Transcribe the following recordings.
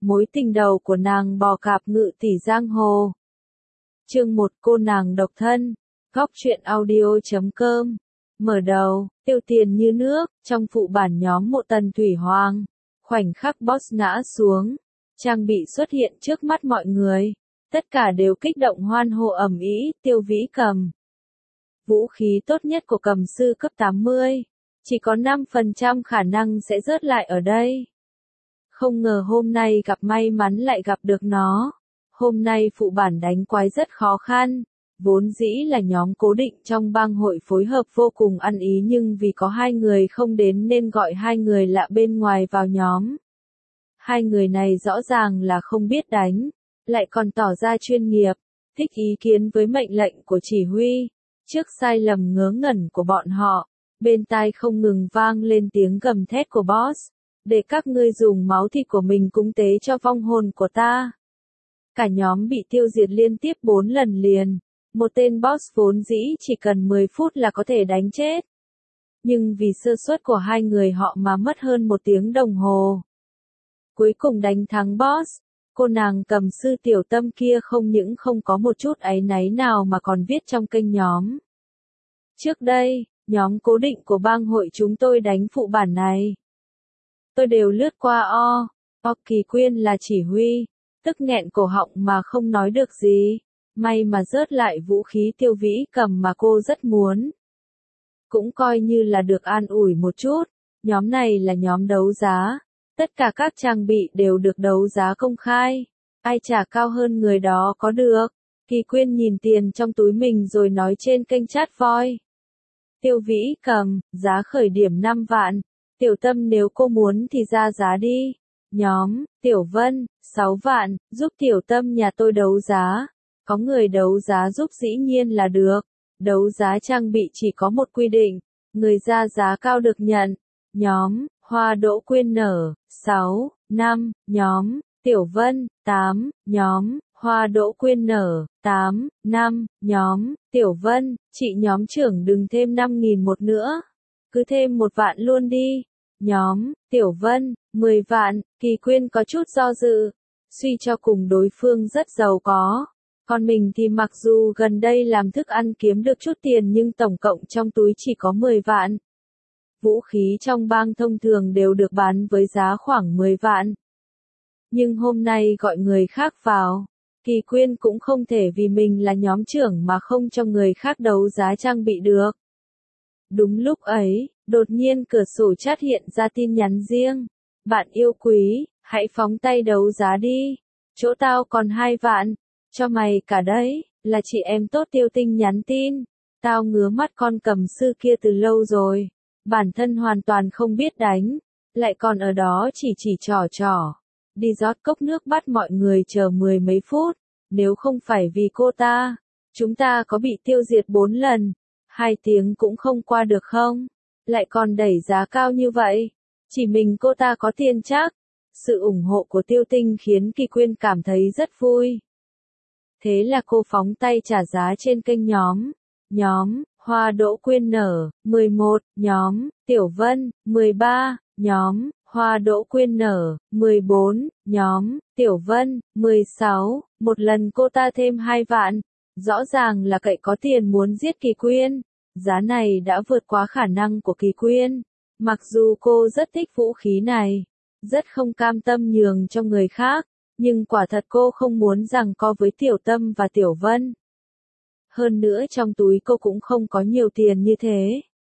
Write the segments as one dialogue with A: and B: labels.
A: mối tình đầu của nàng bò cạp ngự tỷ giang hồ. Chương 1 cô nàng độc thân, góc truyện audio.com. Mở đầu, tiêu tiền như nước, trong phụ bản nhóm Mộ Tần Thủy Hoàng. Khoảnh khắc boss ngã xuống, trang bị xuất hiện trước mắt mọi người. Tất cả đều kích động hoan hô ầm ĩ, Tiêu Vĩ cầm. Vũ khí tốt nhất của cầm sư cấp 80. Chỉ có 5% khả năng sẽ rớt lại ở đây. Không ngờ hôm nay may mắn lại gặp được nó. Hôm nay phụ bản đánh quái rất khó khăn. Vốn dĩ là nhóm cố định trong bang hội phối hợp vô cùng ăn ý, nhưng vì có 2 người không đến nên gọi 2 người lạ bên ngoài vào nhóm. 2 người này rõ ràng là không biết đánh, lại còn tỏ ra chuyên nghiệp, thích ý kiến với mệnh lệnh của chỉ huy. Trước sai lầm ngớ ngẩn của bọn họ, bên tai không ngừng vang lên tiếng gầm thét của boss. Để các ngươi dùng máu thịt của mình cúng tế cho vong hồn của ta. Cả nhóm bị tiêu diệt liên tiếp 4 lần liền. Một tên boss vốn dĩ chỉ cần 10 phút là có thể đánh chết. Nhưng vì sơ suất của 2 người họ mà mất hơn 1 tiếng đồng hồ. Cuối cùng đánh thắng boss. Cô nàng cầm sư tiểu tâm kia không những không có một chút áy náy nào mà còn viết trong kênh nhóm. Trước đây, nhóm cố định của bang hội chúng tôi đánh phụ bản này. Tôi đều lướt qua Kỳ Quyên là chỉ huy, tức nghẹn cổ họng mà không nói được gì. May mà rớt lại vũ khí Tiêu Vĩ cầm mà cô rất muốn. Cũng coi như là được an ủi một chút. Nhóm này là nhóm đấu giá. Tất cả các trang bị đều được đấu giá công khai. Ai trả cao hơn người đó có được. Kỳ Quyên nhìn tiền trong túi mình rồi nói trên kênh chat voi. Tiêu Vĩ cầm, giá khởi điểm 5 vạn. Tiểu Tâm nếu cô muốn thì ra giá đi. Nhóm, Tiểu Vân, 6 vạn, giúp Tiểu Tâm nhà tôi đấu giá. Có người đấu giá giúp dĩ nhiên là được. Đấu giá trang bị chỉ có một quy định. Người ra giá cao được nhận. Nhóm, Hoa Đỗ Quyên nở, 6, 5, nhóm, Tiểu Vân, 8, nhóm, Hoa Đỗ Quyên nở, 8, 5, nhóm, Tiểu Vân, chị nhóm trưởng đừng thêm 5.000 một nữa. Cứ thêm 1 vạn luôn đi. Nhóm, Tiểu Vân, 10 vạn, Kỳ Quyên có chút do dự. Suy cho cùng đối phương rất giàu có. Còn mình thì mặc dù gần đây làm thức ăn kiếm được chút tiền nhưng tổng cộng trong túi chỉ có 10 vạn. Vũ khí trong bang thông thường đều được bán với giá khoảng 10 vạn. Nhưng hôm nay gọi người khác vào. Kỳ Quyên cũng không thể vì mình là nhóm trưởng mà không cho người khác đấu giá trang bị được. Đúng lúc ấy, đột nhiên cửa sổ chat hiện ra tin nhắn riêng. Bạn yêu quý, hãy phóng tay đấu giá đi. Chỗ tao còn 2 vạn. Cho mày cả đấy, là chị em tốt Tiêu Tinh nhắn tin. Tao ngứa mắt con cầm sư kia từ lâu rồi. Bản thân hoàn toàn không biết đánh. Lại còn ở đó chỉ trò. Đi rót cốc nước bắt mọi người chờ 10 mấy phút. Nếu không phải vì cô ta, chúng ta có bị tiêu diệt 4 lần. 2 tiếng cũng không qua được không? Lại còn đẩy giá cao như vậy. Chỉ mình cô ta có tiền chắc. Sự ủng hộ của Tiêu Tinh khiến Kỳ Quyên cảm thấy rất vui. Thế là cô phóng tay trả giá trên kênh nhóm. Nhóm, Hoa Đỗ Quyên nở, 11, nhóm, Tiểu Vân, 13, nhóm, Hoa Đỗ Quyên nở, 14, nhóm, Tiểu Vân, 16, một lần cô ta thêm 2 vạn. Rõ ràng là cậy có tiền muốn giết Kỳ Quyên. Giá này đã vượt quá khả năng của Kỳ Quyên. Mặc dù cô rất thích vũ khí này, rất không cam tâm nhường cho người khác. Nhưng quả thật cô không muốn giằng co với Tiểu Tâm và Tiểu Vân. Hơn nữa trong túi cô cũng không có nhiều tiền như thế.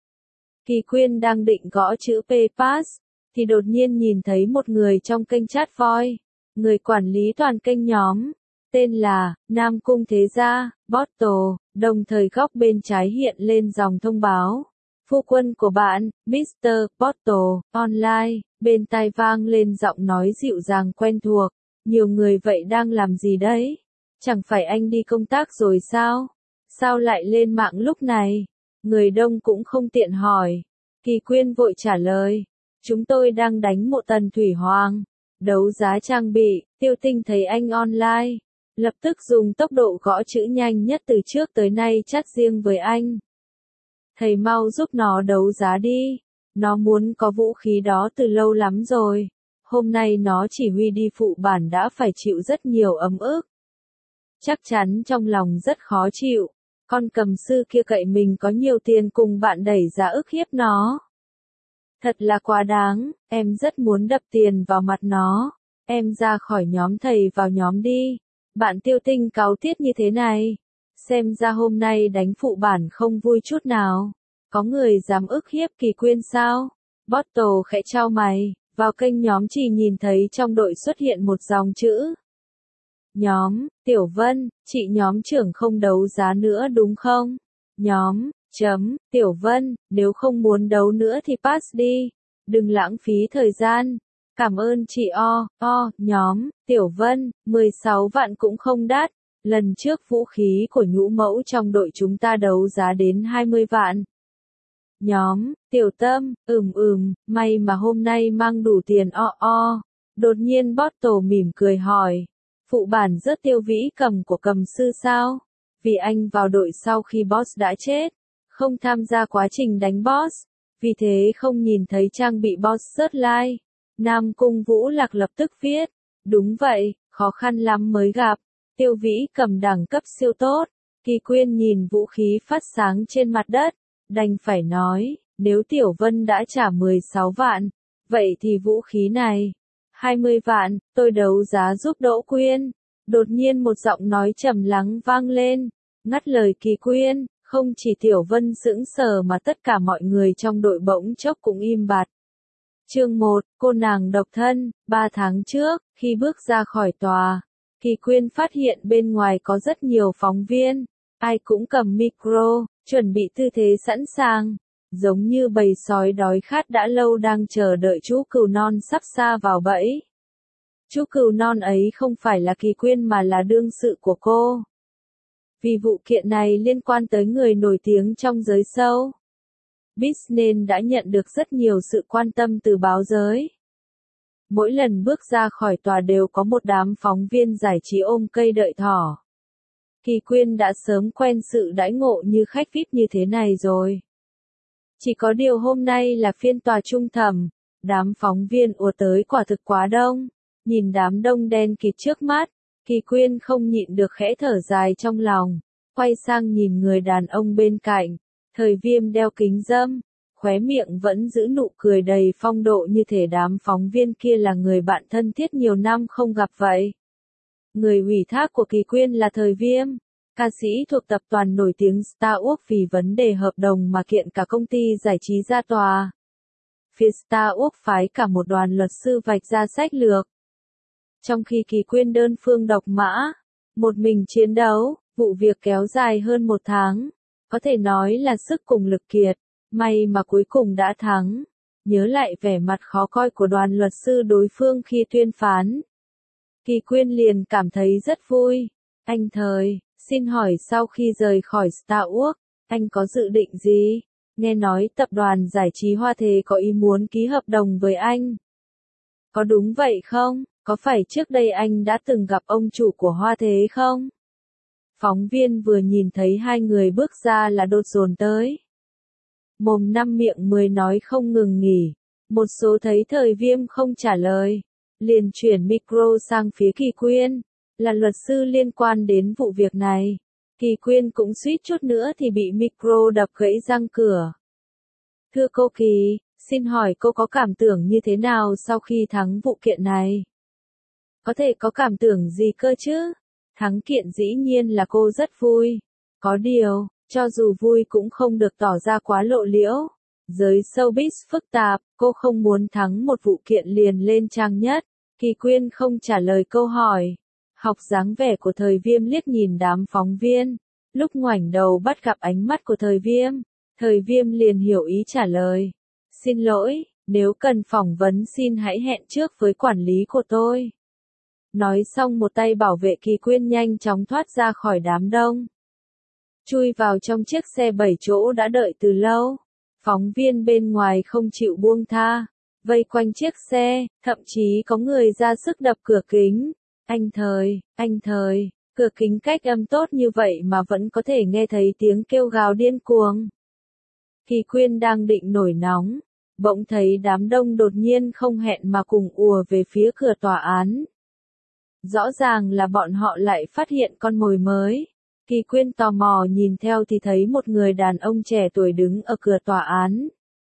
A: Kỳ Quyên đang định gõ chữ PayPass, thì đột nhiên nhìn thấy một người trong kênh chat voi. Người quản lý toàn kênh nhóm. Tên là, Nam Cung Thế Gia, Bottle, đồng thời góc bên trái hiện lên dòng thông báo. Phu quân của bạn, Mr. Bottle, online, bên tai vang lên giọng nói dịu dàng quen thuộc. Nhiều người vậy đang làm gì đấy? Chẳng phải anh đi công tác rồi sao? Sao lại lên mạng lúc này? Người đông cũng không tiện hỏi. Kỳ Quyên vội trả lời. Chúng tôi đang đánh Mộ Tần Thủy Hoàng. Đấu giá trang bị, Tiêu Tinh thấy anh online. Lập tức dùng tốc độ gõ chữ nhanh nhất từ trước tới nay chat riêng với anh. Thầy mau giúp nó đấu giá đi. Nó muốn có vũ khí đó từ lâu lắm rồi. Hôm nay nó chỉ huy đi phụ bản đã phải chịu rất nhiều ấm ức. Chắc chắn trong lòng rất khó chịu. Con cầm sư kia cậy mình có nhiều tiền cùng bạn đẩy ra ức hiếp nó. Thật là quá đáng, em rất muốn đập tiền vào mặt nó. Em ra khỏi nhóm thầy vào nhóm đi. Bạn Tiêu Tinh cáu tiết như thế này. Xem ra hôm nay đánh phụ bản không vui chút nào. Có người dám ức hiếp Kỳ Quyên sao? Bottle khẽ chau mày. Vào kênh nhóm chỉ nhìn thấy trong đội xuất hiện một dòng chữ. Nhóm, Tiểu Vân, chị nhóm trưởng không đấu giá nữa đúng không? Nhóm, Tiểu Vân, nếu không muốn đấu nữa thì pass đi. Đừng lãng phí thời gian. Cảm ơn chị nhóm, Tiểu Vân, 16 vạn cũng không đắt. Lần trước vũ khí của nhũ mẫu trong đội chúng ta đấu giá đến 20 vạn. Nhóm, Tiểu Tâm, may mà hôm nay mang đủ tiền Đột nhiên Bottle mỉm cười hỏi. Phụ bản rớt Tiêu Vĩ Cầm của cầm sư sao? Vì anh vào đội sau khi boss đã chết. Không tham gia quá trình đánh boss. Vì thế không nhìn thấy trang bị boss rớt like. Nam Cung Vũ Lạc lập tức viết. Đúng vậy, khó khăn lắm mới gặp. Tiêu Vĩ Cầm đẳng cấp siêu tốt. Kỳ Quyên nhìn vũ khí phát sáng trên mặt đất. Đành phải nói, nếu Tiểu Vân đã trả 16 vạn, vậy thì vũ khí này, 20 vạn, tôi đấu giá giúp Đỗ Quyên. Đột nhiên một giọng nói trầm lắng vang lên, ngắt lời Kỳ Quyên, không chỉ Tiểu Vân sững sờ mà tất cả mọi người trong đội bỗng chốc cũng im bặt. Chương 1, cô nàng độc thân, 3 tháng trước, khi bước ra khỏi tòa, Kỳ Quyên phát hiện bên ngoài có rất nhiều phóng viên, ai cũng cầm micro, chuẩn bị tư thế sẵn sàng, giống như bầy sói đói khát đã lâu đang chờ đợi chú cừu non sắp sa vào bẫy. Chú cừu non ấy không phải là Kỳ Quyên mà là đương sự của cô. Vì vụ kiện này liên quan tới người nổi tiếng trong giới show business đã nhận được rất nhiều sự quan tâm từ báo giới. Mỗi lần bước ra khỏi tòa đều có một đám phóng viên giải trí ôm cây đợi thỏ. Kỳ Quyên đã sớm quen sự đãi ngộ như khách VIP như thế này rồi. Chỉ có điều hôm nay là phiên tòa trung thẩm, đám phóng viên ùa tới quả thực quá đông. Nhìn đám đông đen kịt trước mắt, Kỳ Quyên không nhịn được khẽ thở dài trong lòng, quay sang nhìn người đàn ông bên cạnh, Thời Viêm đeo kính râm, khóe miệng vẫn giữ nụ cười đầy phong độ như thể đám phóng viên kia là người bạn thân thiết nhiều năm không gặp vậy. Người ủy thác của Kỳ Quyên là Thời Viêm, ca sĩ thuộc tập đoàn nổi tiếng Starwork vì vấn đề hợp đồng mà kiện cả công ty giải trí ra tòa. Phía Starwork phái cả một đoàn luật sư vạch ra sách lược. Trong khi Kỳ Quyên đơn phương độc mã, một mình chiến đấu, vụ việc kéo dài hơn 1 tháng. Có thể nói là sức cùng lực kiệt, may mà cuối cùng đã thắng. Nhớ lại vẻ mặt khó coi của đoàn luật sư đối phương khi tuyên phán. Kỳ Quyên liền cảm thấy rất vui. Anh Thời, xin hỏi sau khi rời khỏi Starwork, anh có dự định gì? Nghe nói tập đoàn giải trí Hoa Thế có ý muốn ký hợp đồng với anh. Có đúng vậy không? Có phải trước đây anh đã từng gặp ông chủ của Hoa Thế không? Phóng viên vừa nhìn thấy hai người bước ra là đột dồn tới. Mồm năm miệng 10 nói không ngừng nghỉ. Một số thấy Thời Viêm không trả lời. Liền chuyển micro sang phía Kỳ Quyên. Là luật sư liên quan đến vụ việc này. Kỳ Quyên cũng suýt chút nữa thì bị micro đập gãy răng cửa. Thưa cô Kỳ, xin hỏi cô có cảm tưởng như thế nào sau khi thắng vụ kiện này? Có thể có cảm tưởng gì cơ chứ? Thắng kiện dĩ nhiên là cô rất vui. Có điều, cho dù vui cũng không được tỏ ra quá lộ liễu. Giới showbiz phức tạp, cô không muốn thắng một vụ kiện liền lên trang nhất. Kỳ Quyên không trả lời câu hỏi. Học dáng vẻ của Thời Viêm liếc nhìn đám phóng viên. Lúc ngoảnh đầu bắt gặp ánh mắt của Thời Viêm liền hiểu ý trả lời. Xin lỗi, nếu cần phỏng vấn xin hãy hẹn trước với quản lý của tôi. Nói xong một tay bảo vệ Kỳ Quyên nhanh chóng thoát ra khỏi đám đông. Chui vào trong chiếc xe 7 chỗ đã đợi từ lâu. Phóng viên bên ngoài không chịu buông tha. Vây quanh chiếc xe, thậm chí có người ra sức đập cửa kính. Anh Thời, cửa kính cách âm tốt như vậy mà vẫn có thể nghe thấy tiếng kêu gào điên cuồng. Kỳ Quyên đang định nổi nóng. bỗng thấy đám đông đột nhiên không hẹn mà cùng ùa về phía cửa tòa án. Rõ ràng là bọn họ lại phát hiện con mồi mới. Kỳ Quyên tò mò nhìn theo thì thấy một người đàn ông trẻ tuổi đứng ở cửa tòa án.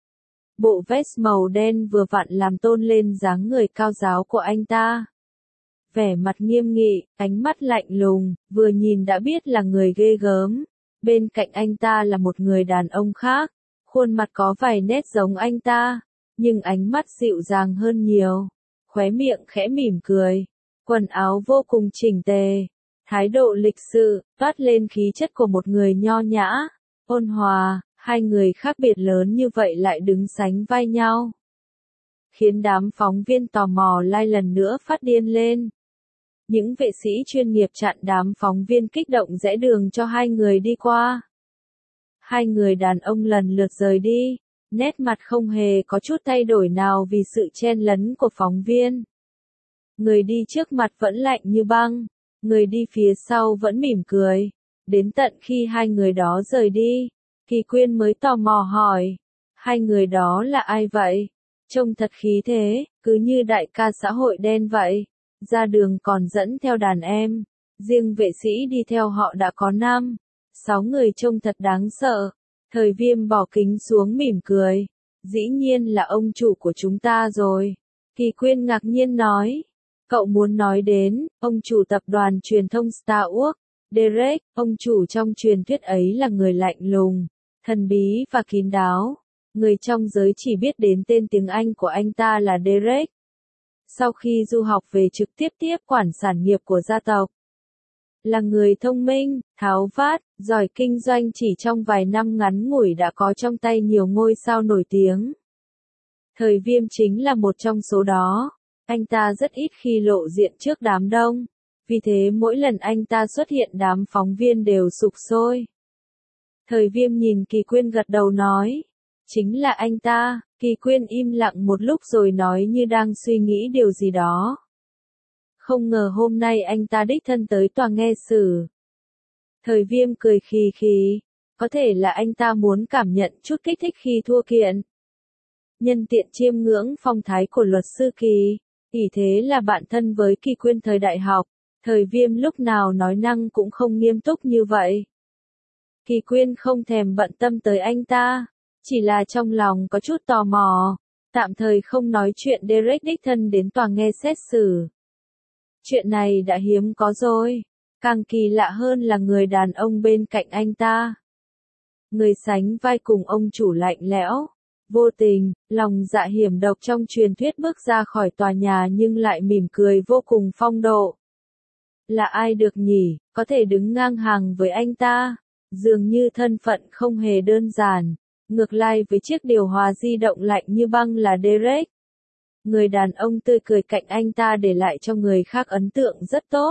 A: Bộ vest màu đen vừa vặn làm tôn lên dáng người cao ráo của anh ta. Vẻ mặt nghiêm nghị, ánh mắt lạnh lùng, vừa nhìn đã biết là người ghê gớm. Bên cạnh anh ta là một người đàn ông khác, khuôn mặt có vài nét giống anh ta, nhưng ánh mắt dịu dàng hơn nhiều, khóe miệng khẽ mỉm cười, quần áo vô cùng chỉnh tề, thái độ lịch sự, toát lên khí chất của một người nho nhã, ôn hòa, hai người khác biệt lớn như vậy lại đứng sánh vai nhau. Khiến đám phóng viên tò mò lại lần nữa phát điên lên. Những vệ sĩ chuyên nghiệp chặn đám phóng viên kích động rẽ đường cho hai người đi qua. Hai người đàn ông lần lượt rời đi, nét mặt không hề có chút thay đổi nào vì sự chen lấn của phóng viên. Người đi trước mặt vẫn lạnh như băng, người đi phía sau vẫn mỉm cười. Đến tận khi hai người đó rời đi, Kỳ Quyên mới tò mò hỏi, hai người đó là ai vậy? Trông thật khí thế, cứ như đại ca xã hội đen vậy. Ra đường còn dẫn theo đàn em, riêng vệ sĩ đi theo họ đã có 6 người trông thật đáng sợ. Thời Viêm bỏ kính xuống mỉm cười, dĩ nhiên là ông chủ của chúng ta rồi. Kỳ Quyên ngạc nhiên nói, cậu muốn nói đến, ông chủ tập đoàn truyền thông Star Wars, Derek, ông chủ trong truyền thuyết ấy là người lạnh lùng, thần bí và kín đáo. Người trong giới chỉ biết đến tên tiếng Anh của anh ta là Derek. Sau khi du học về trực tiếp quản sản nghiệp của gia tộc. Là người thông minh, tháo vát, giỏi kinh doanh, chỉ trong vài năm ngắn ngủi đã có trong tay nhiều ngôi sao nổi tiếng. Thời Viêm chính là một trong số đó. Anh ta rất ít khi lộ diện trước đám đông. Vì thế mỗi lần anh ta xuất hiện đám phóng viên đều sục sôi. Thời Viêm nhìn Kỳ Quyên gật đầu nói. Chính là anh ta. Kỳ Quyên im lặng một lúc rồi nói như đang suy nghĩ điều gì đó. Không ngờ hôm nay anh ta đích thân tới tòa nghe xử. Thời Viêm cười khì khì. Có thể là anh ta muốn cảm nhận chút kích thích khi thua kiện. Nhân tiện chiêm ngưỡng phong thái của luật sư Kỳ. Ỷ thế là bạn thân với Kỳ Quyên thời đại học. Thời Viêm lúc nào nói năng cũng không nghiêm túc như vậy. Kỳ Quyên không thèm bận tâm tới anh ta. Chỉ là trong lòng có chút tò mò. Tạm thời không nói chuyện Derek đích thân đến tòa nghe xét xử. Chuyện này đã hiếm có rồi. Càng kỳ lạ hơn là người đàn ông bên cạnh anh ta. Người sánh vai cùng ông chủ lạnh lẽo, vô tình, lòng dạ hiểm độc trong truyền thuyết bước ra khỏi tòa nhà nhưng lại mỉm cười vô cùng phong độ. Là ai được nhỉ, có thể đứng ngang hàng với anh ta? Dường như thân phận không hề đơn giản. Ngược lại với chiếc điều hòa di động lạnh như băng là Derek. Người đàn ông tươi cười cạnh anh ta để lại cho người khác ấn tượng rất tốt.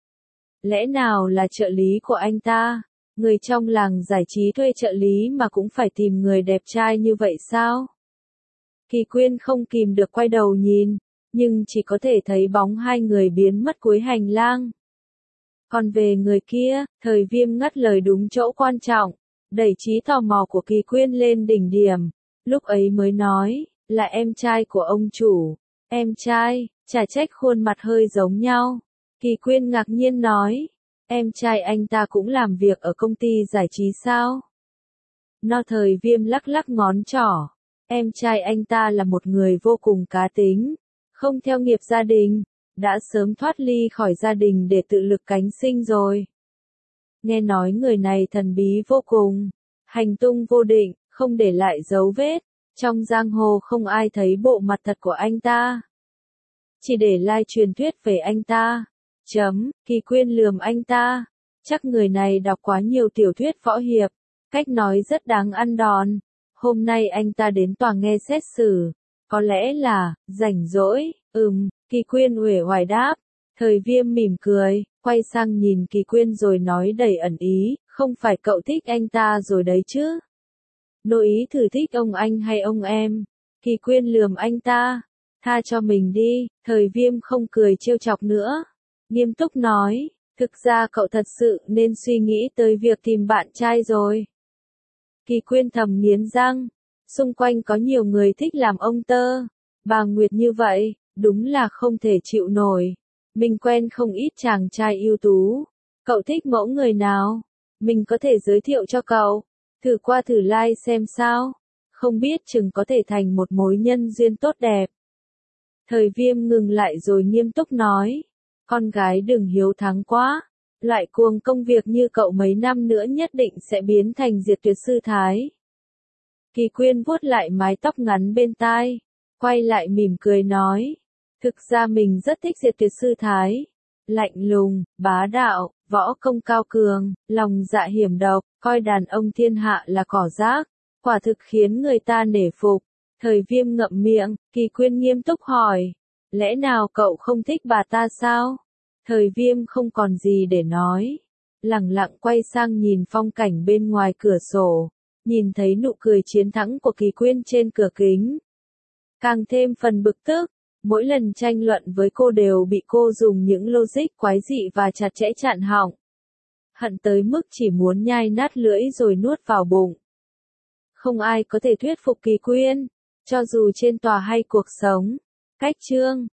A: Lẽ nào là trợ lý của anh ta? Người trong làng giải trí thuê trợ lý mà cũng phải tìm người đẹp trai như vậy sao? Kỳ Quyên không kìm được quay đầu nhìn, nhưng chỉ có thể thấy bóng hai người biến mất cuối hành lang. Còn về người kia, Thời Viêm ngắt lời đúng chỗ quan trọng, đẩy trí tò mò của Kỳ Quyên lên đỉnh điểm. Lúc ấy mới nói, là em trai của ông chủ. Em trai, chả trách khuôn mặt hơi giống nhau. Kỳ Quyên ngạc nhiên nói, em trai anh ta cũng làm việc ở công ty giải trí sao? No. Thời Viêm lắc lắc ngón trỏ. Em trai anh ta là một người vô cùng cá tính, không theo nghiệp gia đình, đã sớm thoát ly khỏi gia đình để tự lực cánh sinh rồi. Nghe nói người này thần bí vô cùng, hành tung vô định, không để lại dấu vết, trong giang hồ không ai thấy bộ mặt thật của anh ta. Chỉ để lai truyền thuyết về anh ta. Kỳ Quyên lườm anh ta. Chắc người này đọc quá nhiều tiểu thuyết võ hiệp, cách nói rất đáng ăn đòn. Hôm nay anh ta đến tòa nghe xét xử, có lẽ là rảnh rỗi. Kỳ Quyên uể oải đáp. Thời Viêm mỉm cười, quay sang nhìn Kỳ Quyên rồi nói đầy ẩn ý, không phải cậu thích anh ta rồi đấy chứ? Nội ý thử thích ông anh hay ông em? Kỳ Quyên lườm anh ta. Tha cho mình đi. Thời Viêm không cười trêu chọc nữa, nghiêm túc nói, thực ra cậu thật sự nên suy nghĩ tới việc tìm bạn trai rồi. Kỳ Quyên thầm nghiến răng, Xung quanh có nhiều người thích làm ông tơ. Bà Nguyệt như vậy, đúng là không thể chịu nổi. Mình quen không ít chàng trai ưu tú. Cậu thích mẫu người nào? Mình có thể giới thiệu cho cậu. Thử qua thử like xem sao. Không biết chừng có thể thành một mối nhân duyên tốt đẹp. Thời Viêm ngừng lại rồi nghiêm túc nói. Con gái đừng hiếu thắng quá. Loại cuồng công việc như cậu mấy năm nữa nhất định sẽ biến thành Diệt Tuyệt sư thái. Kỳ Quyên vuốt lại mái tóc ngắn bên tai. Quay lại mỉm cười nói. Thực ra mình rất thích Diệt Tuyệt sư thái. Lạnh lùng, bá đạo, võ công cao cường, lòng dạ hiểm độc, coi đàn ông thiên hạ là cỏ rác. Quả thực khiến người ta nể phục. Thời Viêm ngậm miệng, Kỳ Quyên nghiêm túc hỏi. Lẽ nào cậu không thích bà ta sao? Thời Viêm không còn gì để nói. Lẳng lặng quay sang nhìn phong cảnh bên ngoài cửa sổ. Nhìn thấy nụ cười chiến thắng của Kỳ Quyên trên cửa kính. Càng thêm phần bực tức. Mỗi lần tranh luận với cô đều bị cô dùng những logic quái dị và chặt chẽ chặn họng. Hận tới mức chỉ muốn nhai nát lưỡi rồi nuốt vào bụng. Không ai có thể thuyết phục Kỳ Quyên, cho dù trên tòa hay cuộc sống. Cách chương